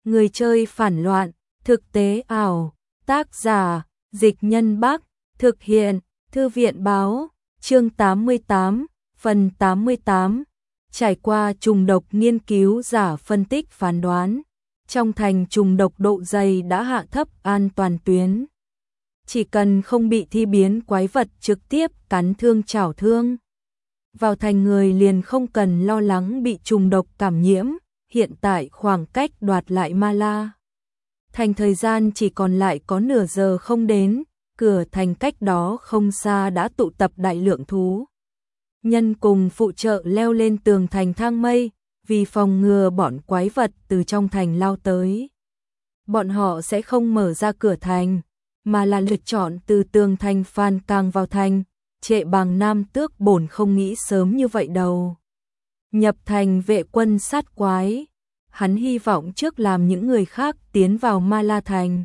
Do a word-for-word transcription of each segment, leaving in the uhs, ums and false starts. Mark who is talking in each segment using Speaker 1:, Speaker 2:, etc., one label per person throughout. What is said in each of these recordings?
Speaker 1: Người chơi phản loạn, thực tế ảo, tác giả, Dịch Nhân Bắc, thực hiện, Thư viện báo, chương tám mươi tám, phần tám mươi tám. Trải qua trùng độc nghiên cứu giả phân tích phán đoán, trong thành trùng độc độ dày đã hạ thấp an toàn tuyến. Chỉ cần không bị thi biến quái vật trực tiếp cắn thương chảo thương, vào thành người liền không cần lo lắng bị trùng độc cảm nhiễm. Hiện tại khoảng cách đoạt lại Mala thành thời gian chỉ còn lại có nửa giờ không đến, cửa thành cách đó không xa đã tụ tập đại lượng thú nhân cùng phụ trợ leo lên tường thành thang mây, vì phòng ngừa bọn quái vật từ trong thành lao tới. Bọn họ sẽ không mở ra cửa thành, mà là lựa chọn từ tường thành phàn càng vào thành. Trệ Bàng Nam Tước bổn không nghĩ sớm như vậy đâu. Nhập thành vệ quân sát quái, hắn hy vọng trước làm những người khác tiến vào Ma La thành,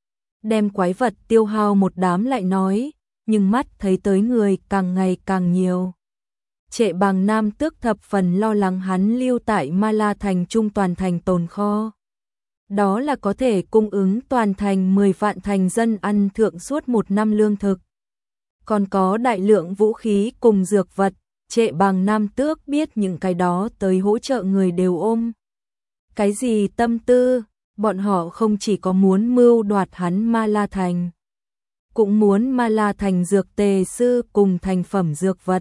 Speaker 1: đem quái vật tiêu hao một đám lại nói, nhưng mắt thấy tới người càng ngày càng nhiều. Trệ Bàng Nam Tước thập phần lo lắng hắn lưu tại Ma La thành trung toàn thành tồn kho. Đó là có thể cung ứng toàn thành mười vạn thành dân ăn thượng suốt một năm lương thực. Còn có đại lượng vũ khí cùng dược vật. Trệ Bàng Nam Tước biết những cái đó tới hỗ trợ người đều ôm cái gì tâm tư, bọn họ không chỉ có muốn mưu đoạt hắn Ma La thành, cũng muốn Ma La thành dược tề sư cùng thành phẩm dược vật.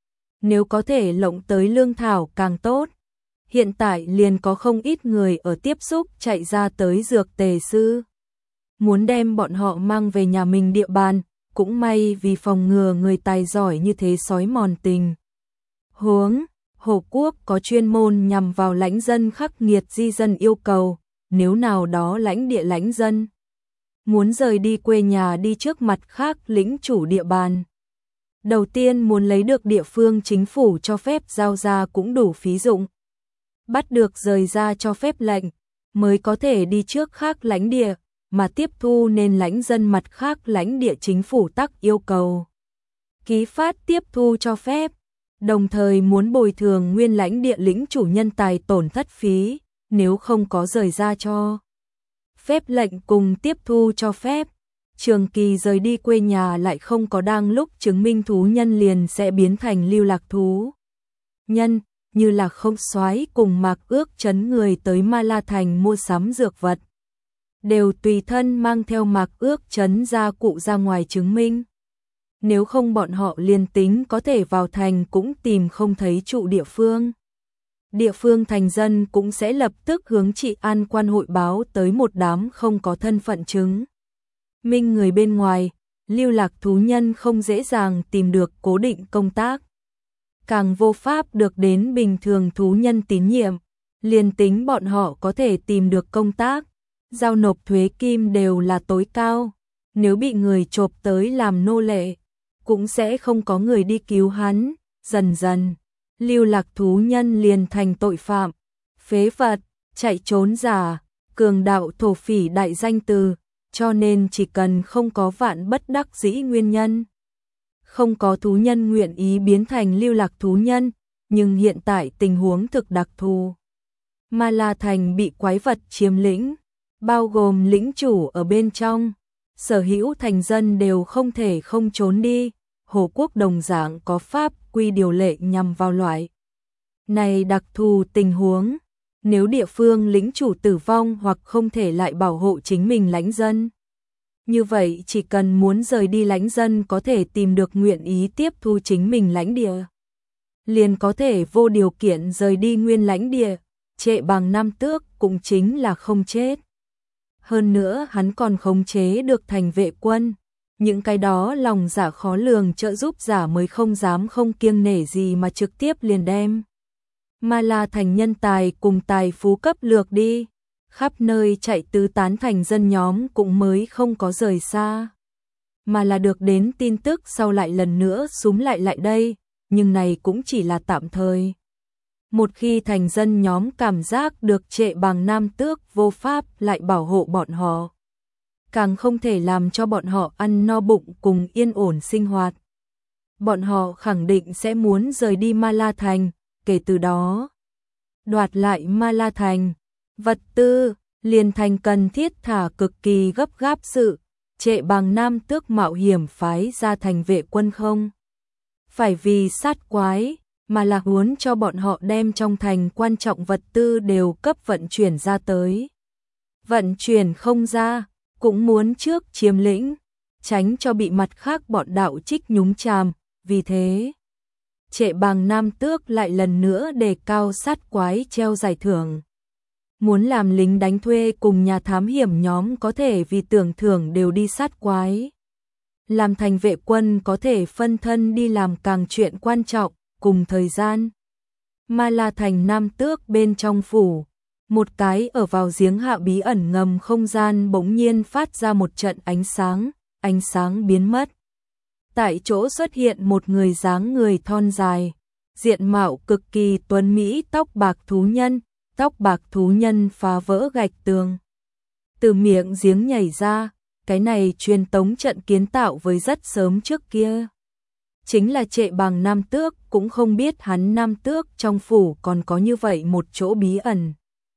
Speaker 1: Nếu có thể lộng tới lương thảo càng tốt. Hiện tại liền có không ít người ở tiếp xúc chạy ra tới dược tề sư, muốn đem bọn họ mang về nhà mình địa bàn. Cũng may vì phòng ngừa người tài giỏi như thế sói mòn tình huống, Hồ Quốc có chuyên môn nhằm vào lãnh dân khắc nghiệt di dân yêu cầu, nếu nào đó lãnh địa lãnh dân muốn rời đi quê nhà đi trước mặt khác lĩnh chủ địa bàn, đầu tiên muốn lấy được địa phương chính phủ cho phép giao ra cũng đủ phí dụng, bắt được rời ra cho phép lệnh, mới có thể đi trước khác lãnh địa, mà tiếp thu nên lãnh dân mặt khác lãnh địa chính phủ tắc yêu cầu ký phát tiếp thu cho phép. Đồng thời muốn bồi thường nguyên lãnh địa lĩnh chủ nhân tài tổn thất phí, nếu không có rời ra cho phép lệnh cùng tiếp thu cho phép. Trường kỳ rời đi quê nhà lại không có đang lúc chứng minh thú nhân liền sẽ biến thành lưu lạc thú nhân, như là không soái cùng Mạc Ước Trấn người tới Ma La thành mua sắm dược vật, đều tùy thân mang theo Mạc Ước Trấn gia cụ ra ngoài chứng minh. Nếu không bọn họ liền tính có thể vào thành cũng tìm không thấy trụ địa phương. Địa phương thành dân cũng sẽ lập tức hướng trị an quan hội báo tới một đám không có thân phận chứng minh người bên ngoài, lưu lạc thú nhân không dễ dàng tìm được cố định công tác, càng vô pháp được đến bình thường thú nhân tín nhiệm. Liền tính bọn họ có thể tìm được công tác, giao nộp thuế kim đều là tối cao, nếu bị người chộp tới làm nô lệ cũng sẽ không có người đi cứu hắn. Dần dần, lưu lạc thú nhân liền thành tội phạm, phế vật, chạy trốn giả, cường đạo thổ phỉ đại danh từ, cho nên chỉ cần không có vạn bất đắc dĩ nguyên nhân, không có thú nhân nguyện ý biến thành lưu lạc thú nhân. Nhưng hiện tại tình huống thực đặc thù, Ma La thành bị quái vật chiếm lĩnh, bao gồm lĩnh chủ ở bên trong, sở hữu thành dân đều không thể không trốn đi. Hồ Quốc đồng dạng có pháp quy điều lệ nhằm vào loại này đặc thù tình huống. Nếu địa phương lĩnh chủ tử vong hoặc không thể lại bảo hộ chính mình lãnh dân, như vậy chỉ cần muốn rời đi lãnh dân có thể tìm được nguyện ý tiếp thu chính mình lãnh địa, liền có thể vô điều kiện rời đi nguyên lãnh địa. Trệ Bàng Nam Tước cũng chính là không chết. Hơn nữa hắn còn khống chế được thành vệ quân. Những cái đó lòng giả khó lường trợ giúp giả mới không dám không kiêng nể gì mà trực tiếp liền đem Ma La thành nhân tài cùng tài phú cấp lược đi. Khắp nơi chạy tứ tán thành dân nhóm cũng mới không có rời xa, mà là được đến tin tức sau lại lần nữa súm lại lại đây, nhưng này cũng chỉ là tạm thời. Một khi thành dân nhóm cảm giác được Trệ Bàng Nam Tước vô pháp lại bảo hộ bọn họ, càng không thể làm cho bọn họ ăn no bụng cùng yên ổn sinh hoạt, bọn họ khẳng định sẽ muốn rời đi Ma La thành. Kể từ đó, đoạt lại Ma La thành, vật tư, liền thành cần thiết thả cực kỳ gấp gáp sự, Trệ Bàng Nam Tước mạo hiểm phái ra thành vệ quân không phải vì sát quái, mà là muốn cho bọn họ đem trong thành quan trọng vật tư đều cấp vận chuyển ra tới. Vận chuyển không ra, cũng muốn trước chiếm lĩnh, tránh cho bị mặt khác bọn đạo trích nhúng chàm, vì thế Trệ Bàng Nam Tước lại lần nữa đề cao sát quái treo giải thưởng. Muốn làm lính đánh thuê cùng nhà thám hiểm nhóm có thể vì tưởng thưởng đều đi sát quái. Làm thành vệ quân có thể phân thân đi làm càng chuyện quan trọng, cùng thời gian. Mà là thành Nam Tước bên trong phủ, một cái ở vào giếng hạ bí ẩn ngầm không gian bỗng nhiên phát ra một trận ánh sáng, ánh sáng biến mất. Tại chỗ xuất hiện một người dáng người thon dài, diện mạo cực kỳ tuấn mỹ tóc bạc thú nhân, tóc bạc thú nhân phá vỡ gạch tường. Từ miệng giếng nhảy ra, cái này truyền tống trận kiến tạo với rất sớm trước kia. Chính là Trệ Bàng Nam Tước, cũng không biết hắn Nam Tước trong phủ còn có như vậy một chỗ bí ẩn.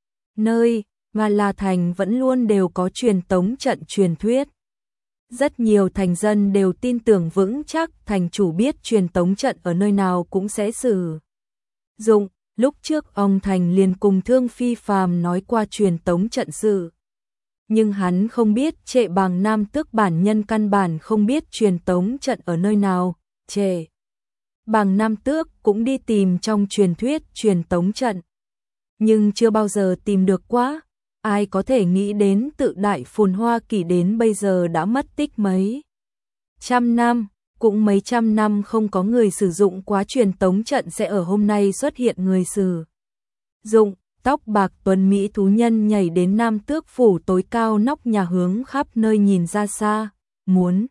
Speaker 1: Nơi mà là thành vẫn luôn đều có truyền tống trận truyền thuyết. Rất nhiều thành dân đều tin tưởng vững chắc thành chủ biết truyền tống trận ở nơi nào cũng sẽ sử dụng. Lúc trước ông Thành liền cùng Thương Phi Phàm nói qua truyền tống trận sự. Nhưng hắn không biết Trệ Bàng Nam Tước bản nhân căn bản không biết truyền tống trận ở nơi nào. Trệ Bàng Nam Tước cũng đi tìm trong truyền thuyết truyền tống trận. Nhưng chưa bao giờ tìm được quá. Ai có thể nghĩ đến tự đại phồn hoa kỷ đến bây giờ đã mất tích mấy trăm năm, cũng mấy trăm năm không có người sử dụng quá truyền tống trận sẽ ở hôm nay xuất hiện người sử dụng. Tóc bạc tuấn mỹ thú nhân nhảy đến Nam Tước phủ tối cao nóc nhà hướng khắp nơi nhìn ra xa, muốn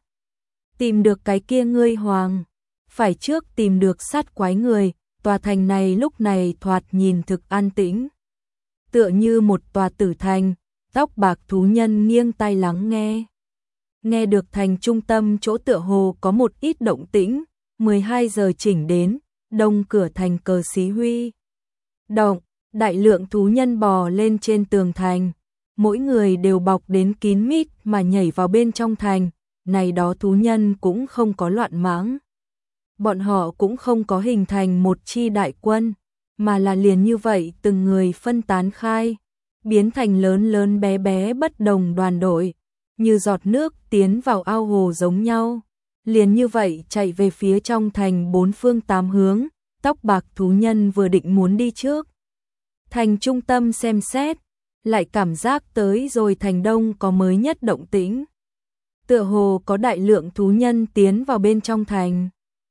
Speaker 1: tìm được cái kia ngươi hoàng, phải trước tìm được sát quái người. Tòa thành này lúc này thoạt nhìn thực an tĩnh, tựa như một tòa tử thành. Tóc bạc thú nhân nghiêng tai lắng nghe. Nghe được thành trung tâm chỗ tựa hồ có một ít động tĩnh, mười hai giờ chỉnh đến, đông cửa thành cờ xí huy động, đại lượng thú nhân bò lên trên tường thành, mỗi người đều bọc đến kín mít mà nhảy vào bên trong thành. Này đó thú nhân cũng không có loạn mãng, bọn họ cũng không có hình thành một chi đại quân, mà là liền như vậy từng người phân tán khai, biến thành lớn lớn bé bé bất đồng đoàn đội, như giọt nước tiến vào ao hồ giống nhau, liền như vậy chạy về phía trong thành bốn phương tám hướng. Tóc bạc thú nhân vừa định muốn đi trước thành trung tâm xem xét, lại cảm giác tới rồi thành đông có mới nhất động tĩnh, tựa hồ có đại lượng thú nhân tiến vào bên trong thành.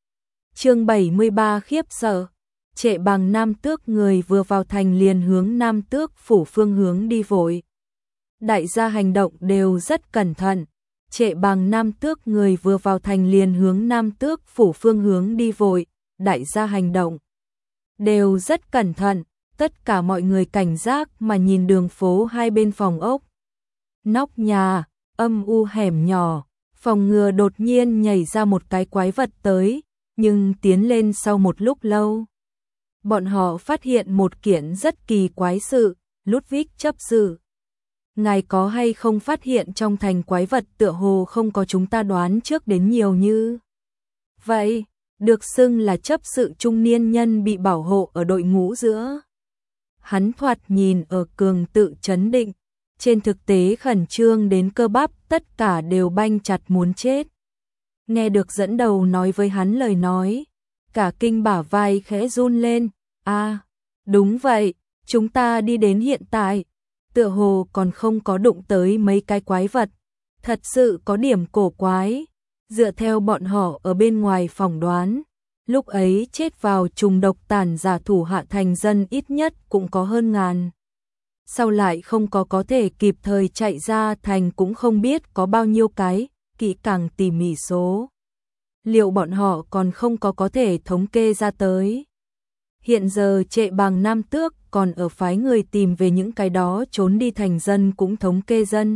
Speaker 1: Chương bảy mươi ba khiếp sợ. Trệ Bàng Nam Tước người vừa vào thành liền hướng Nam Tước phủ phương hướng đi vội. Đại gia hành động đều rất cẩn thận. Trệ Bàng Nam Tước người vừa vào thành liền hướng Nam Tước phủ phương hướng đi vội. Đại gia hành động đều rất cẩn thận. Tất cả mọi người cảnh giác mà nhìn đường phố hai bên phòng ốc, nóc nhà, âm u hẻm nhỏ, phòng ngừa đột nhiên nhảy ra một cái quái vật tới. Nhưng tiến lên sau một lúc lâu, bọn họ phát hiện một kiện rất kỳ quái sự. Ludwig chấp sự, ngài có hay không phát hiện trong thành quái vật tựa hồ không có chúng ta đoán trước đến nhiều như vậy? Được xưng là chấp sự trung niên nhân bị bảo hộ ở đội ngũ giữa. Hắn thoạt nhìn ở cường tự trấn định, trên thực tế khẩn trương đến cơ bắp tất cả đều banh chặt muốn chết. Nghe được dẫn đầu nói với hắn lời nói, cả kinh bả vai khẽ run lên. A, à, đúng vậy, chúng ta đi đến hiện tại, tựa hồ còn không có đụng tới mấy cái quái vật, thật sự có điểm cổ quái. Dựa theo bọn họ ở bên ngoài phỏng đoán, lúc ấy chết vào trùng độc tàn giả thủ hạ thành dân ít nhất cũng có hơn ngàn. Sau lại không có có thể kịp thời chạy ra thành cũng không biết có bao nhiêu cái, kỹ càng tỉ mỉ số liệu bọn họ còn không có có thể thống kê ra tới. Hiện giờ Trệ Bàng Nam Tước còn ở phái người tìm về những cái đó trốn đi thành dân cũng thống kê dân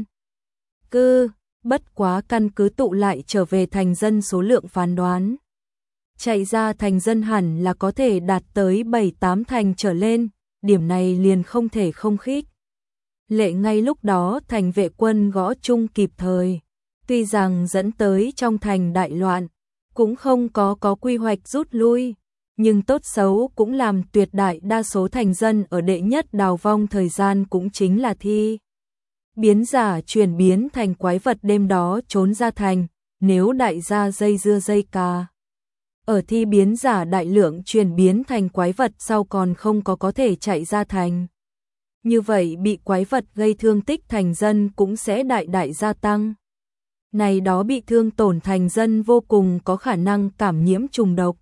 Speaker 1: cư, bất quá căn cứ tụ lại trở về thành dân số lượng phán đoán. Chạy ra thành dân hẳn là có thể đạt tới bảy tám thành trở lên, điểm này liền không thể không khích. lệ ngay lúc đó thành vệ quân gõ chung kịp thời. Tuy rằng dẫn tới trong thành đại loạn, cũng không có có quy hoạch rút lui, nhưng tốt xấu cũng làm tuyệt đại đa số thành dân ở đệ nhất đào vong thời gian cũng chính là thi. Biến giả chuyển biến thành quái vật đêm đó trốn ra thành, nếu đại gia dây dưa dây cà. Ở thi biến giả đại lượng chuyển biến thành quái vật sau còn không có có thể chạy ra thành. Như vậy bị quái vật gây thương tích thành dân cũng sẽ đại đại gia tăng. Này đó bị thương tổn thành dân vô cùng có khả năng cảm nhiễm trùng độc.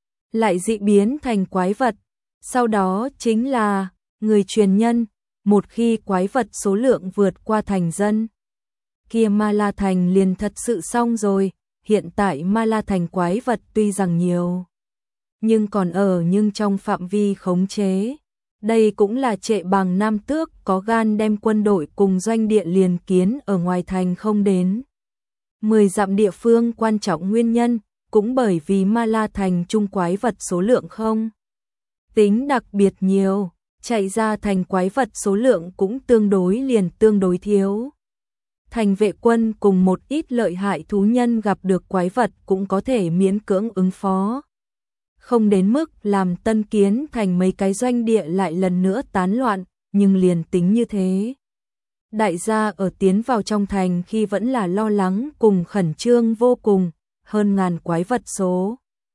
Speaker 1: Lại dị biến thành quái vật. Sau đó chính là người truyền nhân. Một khi quái vật số lượng vượt qua thành dân, kia Ma La Thành liền thật sự xong rồi. Hiện tại Ma La Thành quái vật tuy rằng nhiều, nhưng còn ở nhưng trong phạm vi khống chế. Đây cũng là Trệ Bằng Nam Tước có gan đem quân đội cùng doanh địa liền kiến ở ngoài thành không đến mười dặm địa phương quan trọng nguyên nhân, cũng bởi vì Ma La Thành trung quái vật số lượng không tính đặc biệt nhiều, chạy ra thành quái vật số lượng cũng tương đối liền tương đối thiếu. Thành vệ quân cùng một ít lợi hại thú nhân gặp được quái vật cũng có thể miễn cưỡng ứng phó. Không đến mức làm Tân Kiến thành mấy cái doanh địa lại lần nữa tán loạn, nhưng liền tính như thế. Đại gia ở tiến vào trong thành khi vẫn là lo lắng cùng khẩn trương vô cùng, hơn ngàn quái vật số.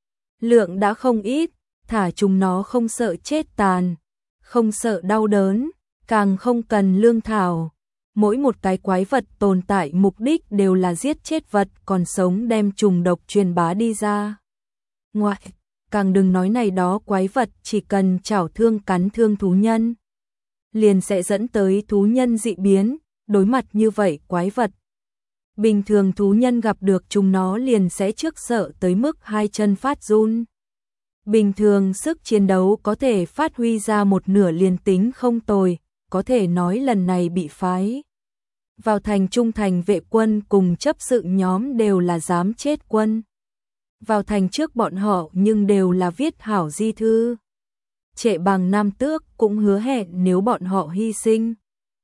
Speaker 1: Lượng đã không ít, thả chúng nó không sợ chết tàn, không sợ đau đớn, càng không cần lương thảo. Mỗi một cái quái vật tồn tại mục đích đều là giết chết vật còn sống đem trùng độc truyền bá đi ra. Ngoài, càng đừng nói này đó quái vật chỉ cần chảo thương cắn thương thú nhân, liền sẽ dẫn tới thú nhân dị biến, đối mặt như vậy quái vật. Bình thường thú nhân gặp được chúng nó liền sẽ trước sợ tới mức hai chân phát run. Bình thường sức chiến đấu có thể phát huy ra một nửa liền tính không tồi, có thể nói lần này bị phái vào thành trung thành vệ quân cùng chấp sự nhóm đều là dám chết quân. Vào thành trước bọn họ nhưng đều là viết hảo di thư. Trệ Bằng Nam Tước cũng hứa hẹn nếu bọn họ hy sinh,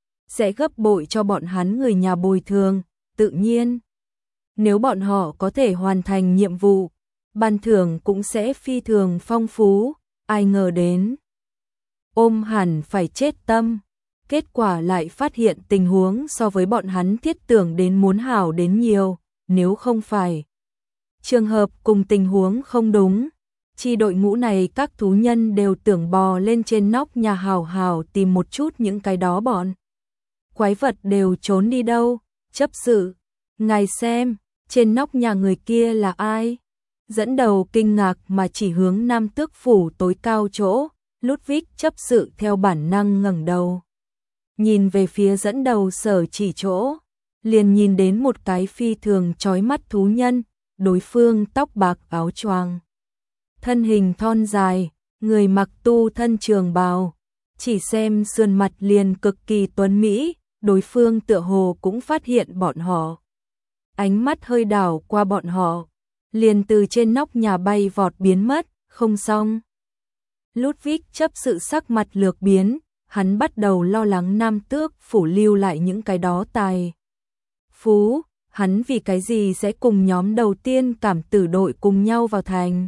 Speaker 1: sẽ gấp bội cho bọn hắn người nhà bồi thường, tự nhiên. Nếu bọn họ có thể hoàn thành nhiệm vụ, ban thưởng cũng sẽ phi thường phong phú, ai ngờ đến. Ôm hẳn phải chết tâm, kết quả lại phát hiện tình huống so với bọn hắn thiết tưởng đến muốn hảo đến nhiều, nếu không phải. Trường hợp cùng tình huống không đúng, chi đội ngũ này các thú nhân đều tưởng bò lên trên nóc nhà hào hào tìm một chút những cái đó bọn. Quái vật đều trốn đi đâu, chấp sự, ngài xem, trên nóc nhà người kia là ai? Dẫn đầu kinh ngạc mà chỉ hướng Nam Tước phủ tối cao chỗ, Ludwig chấp sự theo bản năng ngẩng đầu. Nhìn về phía dẫn đầu sở chỉ chỗ, liền nhìn đến một cái phi thường chói mắt thú nhân, đối phương tóc bạc áo choàng, thân hình thon dài, người mặc tu thân trường bào, chỉ xem sườn mặt liền cực kỳ tuấn mỹ, đối phương tựa hồ cũng phát hiện bọn họ. Ánh mắt hơi đảo qua bọn họ, liền từ trên nóc nhà bay vọt biến mất, không xong. Ludwig chấp sự sắc mặt lược biến, hắn bắt đầu lo lắng Nam Tước phủ lưu lại những cái đó tài phú, hắn vì cái gì sẽ cùng nhóm đầu tiên cảm tử đội cùng nhau vào thành.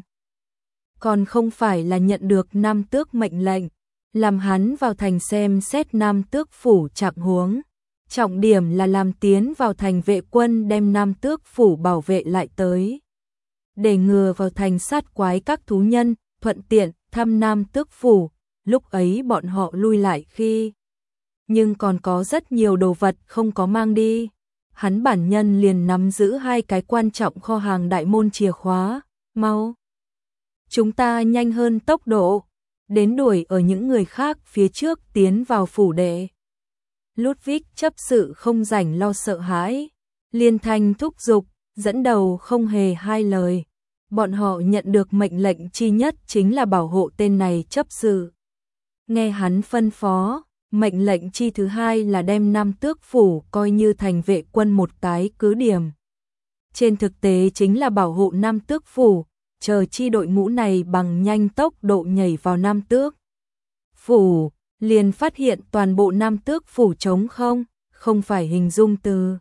Speaker 1: Còn không phải là nhận được Nam Tước mệnh lệnh, làm hắn vào thành xem xét Nam Tước phủ trạng huống. Trọng điểm là làm tiến vào thành vệ quân đem Nam Tước phủ bảo vệ lại tới. Để ngừa vào thành sát quái các thú nhân, thuận tiện thăm Nam Tước phủ, lúc ấy bọn họ lui lại khi. Nhưng còn có rất nhiều đồ vật không có mang đi. Hắn bản nhân liền nắm giữ hai cái quan trọng kho hàng đại môn chìa khóa, mau. Chúng ta nhanh hơn tốc độ, đến đuổi ở những người khác phía trước tiến vào phủ đệ. Ludwig chấp sự không rảnh lo sợ hãi, liên thanh thúc giục, dẫn đầu không hề hai lời. Bọn họ nhận được mệnh lệnh chi nhất chính là bảo hộ tên này chấp sự. Nghe hắn phân phó, mệnh lệnh chi thứ hai là đem Nam Tước phủ coi như thành vệ quân một cái cứ điểm. Trên thực tế chính là bảo hộ Nam Tước phủ, chờ chi đội ngũ này bằng nhanh tốc độ nhảy vào Nam Tước phủ, liền phát hiện toàn bộ Nam Tước phủ trống không, không phải hình dung từ.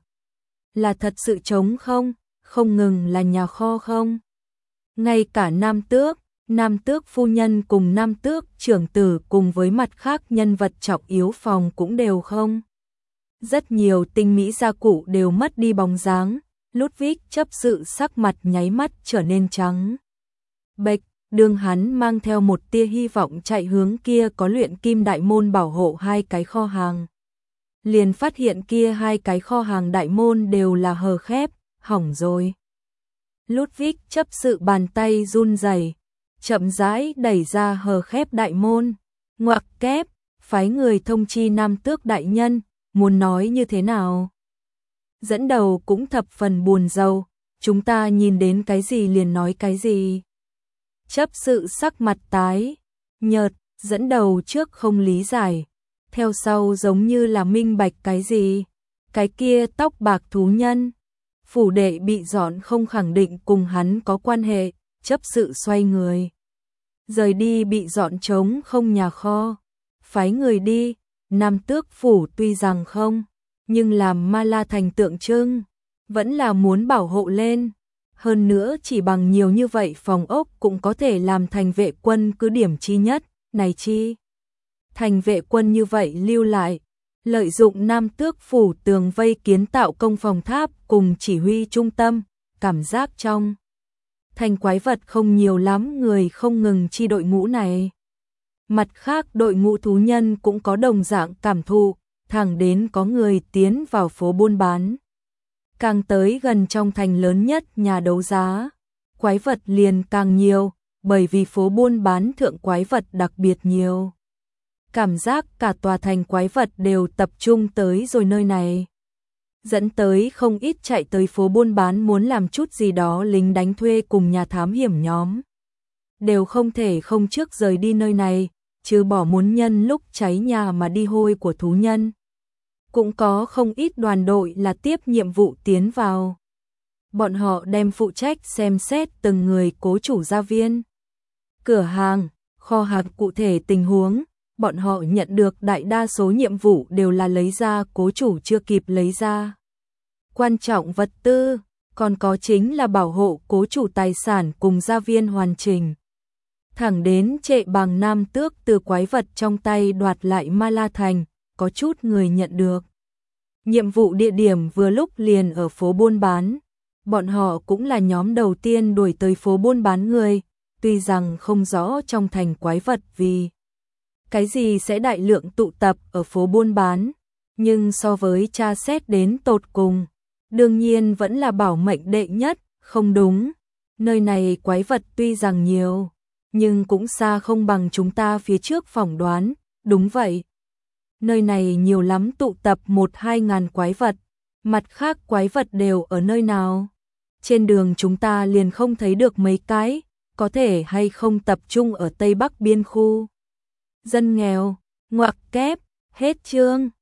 Speaker 1: Là thật sự trống không, không ngừng là nhà kho không. Ngay cả Nam Tước, Nam Tước phu nhân cùng Nam Tước trưởng tử cùng với mặt khác nhân vật trọng yếu phòng cũng đều không. Rất nhiều tinh mỹ gia cụ đều mất đi bóng dáng, Ludwig chấp sự sắc mặt nháy mắt trở nên trắng bệch, đương hắn mang theo một tia hy vọng chạy hướng kia có luyện kim đại môn bảo hộ hai cái kho hàng. Liền phát hiện kia hai cái kho hàng đại môn đều là hờ khép, hỏng rồi. Ludwig chấp sự bàn tay run rẩy, chậm rãi đẩy ra hờ khép đại môn, ngoặc kép, phái người thông chi Nam Tước đại nhân, muốn nói như thế nào. Dẫn đầu cũng thập phần buồn rầu, chúng ta nhìn đến cái gì liền nói cái gì. Chấp sự sắc mặt tái, nhợt, dẫn đầu trước không lý giải, theo sau giống như là minh bạch cái gì. Cái kia tóc bạc thú nhân, phủ đệ bị dọn không khẳng định cùng hắn có quan hệ, chấp sự xoay người. Rời đi bị dọn trống không nhà kho, phái người đi, Nam Tước phủ tuy rằng không, nhưng làm Ma La thành tượng trưng, vẫn là muốn bảo hộ lên. Hơn nữa chỉ bằng nhiều như vậy phòng ốc cũng có thể làm thành vệ quân cứ điểm chi nhất, này chi. Thành vệ quân như vậy lưu lại, lợi dụng Nam Tước phủ tường vây kiến tạo công phòng tháp cùng chỉ huy trung tâm, cảm giác trong. Thành quái vật không nhiều lắm người không ngừng chi đội ngũ này. Mặt khác đội ngũ thú nhân cũng có đồng dạng cảm thụ, thẳng đến có người tiến vào phố buôn bán. Càng tới gần trong thành lớn nhất nhà đấu giá, quái vật liền càng nhiều, bởi vì phố buôn bán thượng quái vật đặc biệt nhiều. Cảm giác cả tòa thành quái vật đều tập trung tới rồi nơi này. Dẫn tới không ít chạy tới phố buôn bán muốn làm chút gì đó lính đánh thuê cùng nhà thám hiểm nhóm. Đều không thể không trước rời đi nơi này, chứ bỏ muốn nhân lúc cháy nhà mà đi hôi của thú nhân. Cũng có không ít đoàn đội là tiếp nhiệm vụ tiến vào. Bọn họ đem phụ trách xem xét từng người cố chủ gia viên, cửa hàng, kho hàng cụ thể tình huống. Bọn họ nhận được đại đa số nhiệm vụ đều là lấy ra cố chủ chưa kịp lấy ra. Quan trọng vật tư, còn có chính là bảo hộ cố chủ tài sản cùng gia viên hoàn chỉnh. Thẳng đến trệ bằng Nam Tước từ quái vật trong tay đoạt lại Ma La thành, có chút người nhận được. Nhiệm vụ địa điểm vừa lúc liền ở phố buôn bán. Bọn họ cũng là nhóm đầu tiên đuổi tới phố buôn bán người, tuy rằng không rõ trong thành quái vật vì cái gì sẽ đại lượng tụ tập ở phố buôn bán, nhưng so với tra xét đến tột cùng, đương nhiên vẫn là bảo mệnh đệ nhất, không đúng. Nơi này quái vật tuy rằng nhiều, nhưng cũng xa không bằng chúng ta phía trước phỏng đoán, đúng vậy. Nơi này nhiều lắm tụ tập một hai ngàn quái vật, mặt khác quái vật đều ở nơi nào. Trên đường chúng ta liền không thấy được mấy cái, có thể hay không tập trung ở Tây Bắc biên khu. Dân nghèo, ngoặc kép, hết chương.